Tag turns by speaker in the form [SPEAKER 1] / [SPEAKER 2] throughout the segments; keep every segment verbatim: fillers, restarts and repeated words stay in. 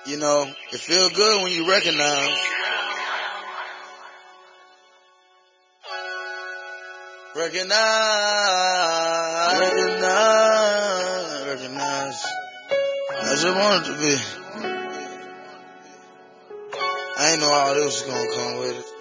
[SPEAKER 1] You know, it feel good when you recognize. Recognize, recognize, recognize. I just wanted to be. I ain't know all this was gonna come with it.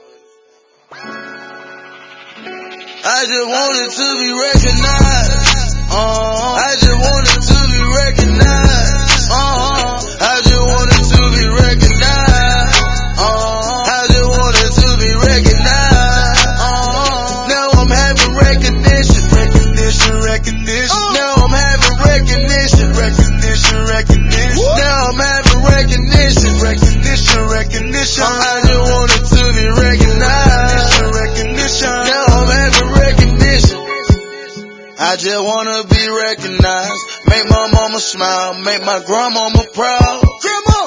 [SPEAKER 1] I just wanted to be recognized. Uh, I just wanted to be recognized. Uh, I just wanted to be recognized. Uh, I just wanted to be recognized. Uh, now I'm having recognition, recognition, recognition. Now I'm having recognition, recognition, recognition. Now I'm having recognition, recognition, recognition. I just wanted to be recognized, recognition. Now I'm having recognition. I just wanna be recognized. Make my mama smile, make my grandmama proud. Grandma!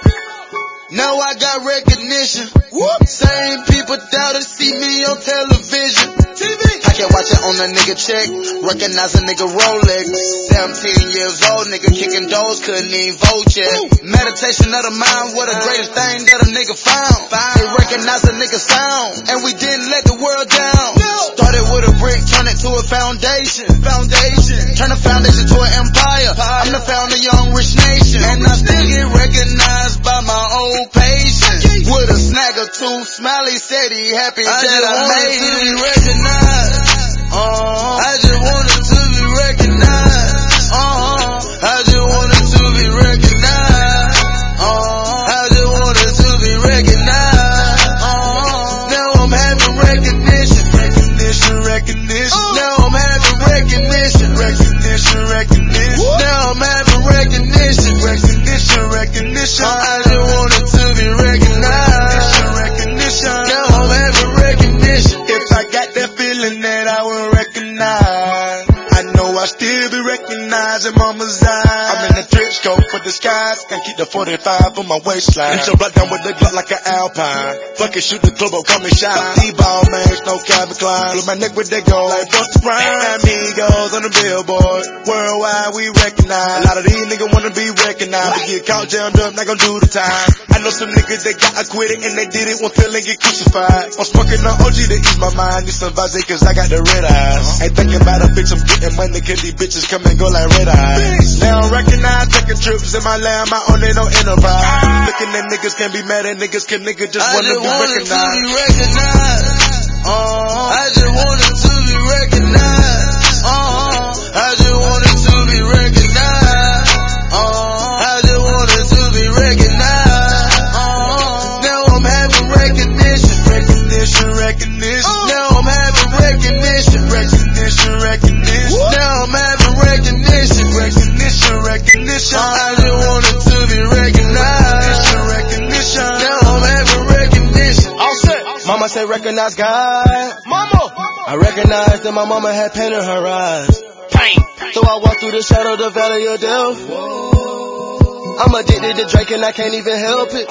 [SPEAKER 1] Now I got recognition. Whoop. Same people that'll see me on television. T V. I can watch it on a nigga check. Recognize a nigga Rolex. seventeen years old, nigga kicking doors, couldn't even vote yet. Ooh. Meditation of the mind, what the greatest thing that a nigga found. They recognize a nigga sound, and we didn't let the world down. No. Started with a brick, turn it to a foundation. Foundation. Turn a foundation to an empire. Empire. I'm the founder, young rich nation, and I still get recognized by my old patient. With a snag or two, Smiley said he happy I that I made it. To be recognized. Uh, I just wanted to be recognized. Uh, I just wanted to be recognized. Uh, I just wanted to be recognized. Uh, now I'm having recognition, recognition, recognition. Now I'm having recognition, recognition, recognition. Now I'm having recognition, recognition, recognition. I just wanted to be recognized, recognition. Now I'm having recognition. If I got that feeling that I will recognize, I know I still be recognized in mama's eyes. I'm in the trench coat for the skies, and keep the forty-five on my waistline. Hit your block down with the Glock like an Alpine. Fucking shoot the club up, call me shine. D-ball man, no Calvin Klein. Flip my neck with that gold like Busta Rhymes. Amigos on the billboard, worldwide we recognize. A lot of these niggas wanna be recognized, but get caught jammed up, not gon' do the time. I know some niggas that got acquitted and they did it one pill and get crucified. I'm smoking on O G to ease my mind. Need some Vaze cause I got the red eyes. Ain't thinking about a bitch, I'm getting money cause these bitches come and go like red eyes. Now I'm recognized, taking trips in my land, my own, ain't no enterprise. Looking at niggas can't be mad at niggas, cause niggas just wanna be recognized. I just wanted to be recognized. Uh, I just wanted to be recognized. Uh, I just wanted to be recognized. Uh, I just wanted to be recognized. Uh, now I'm having recognition, recognition, recognition. Now I'm having recognition, recognition, recognition. Now I'm having recognition, recognition, recognition. I just wanted to be recognized, recognition. Now I'm having recognition. All set. Mama said recognize God. Mama. I recognized that my mama had pain in her eyes. Pain. So I walk through the shadow of the valley of death. I'm addicted to Drake and I can't even help it.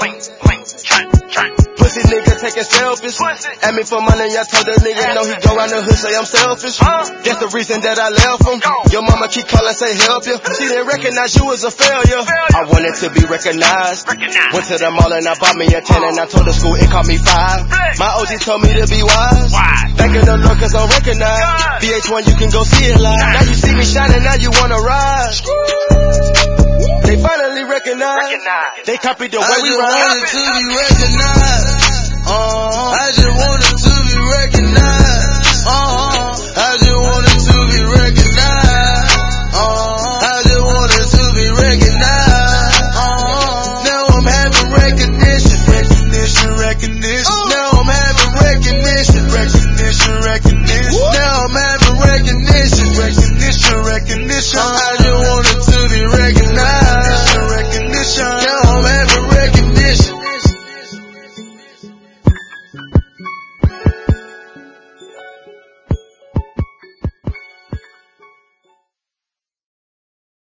[SPEAKER 1] Pussy nigga taking selfies. At me for money, I told that nigga no, he go around the hood, say I'm selfish. That's the reason that I left him. Your mama keep calling, say help you. She didn't recognize you as a failure. I wanted to be recognized. Went to the mall and I bought me a ten and I told the school it caught me five. My O G told me to be wise. Thanking the Lord cause I'm recognized. V H one you can go see it live. Now you see me shining, now you wanna ride. They finally recognize. They copied the way we ride. I just wanted to be recognized.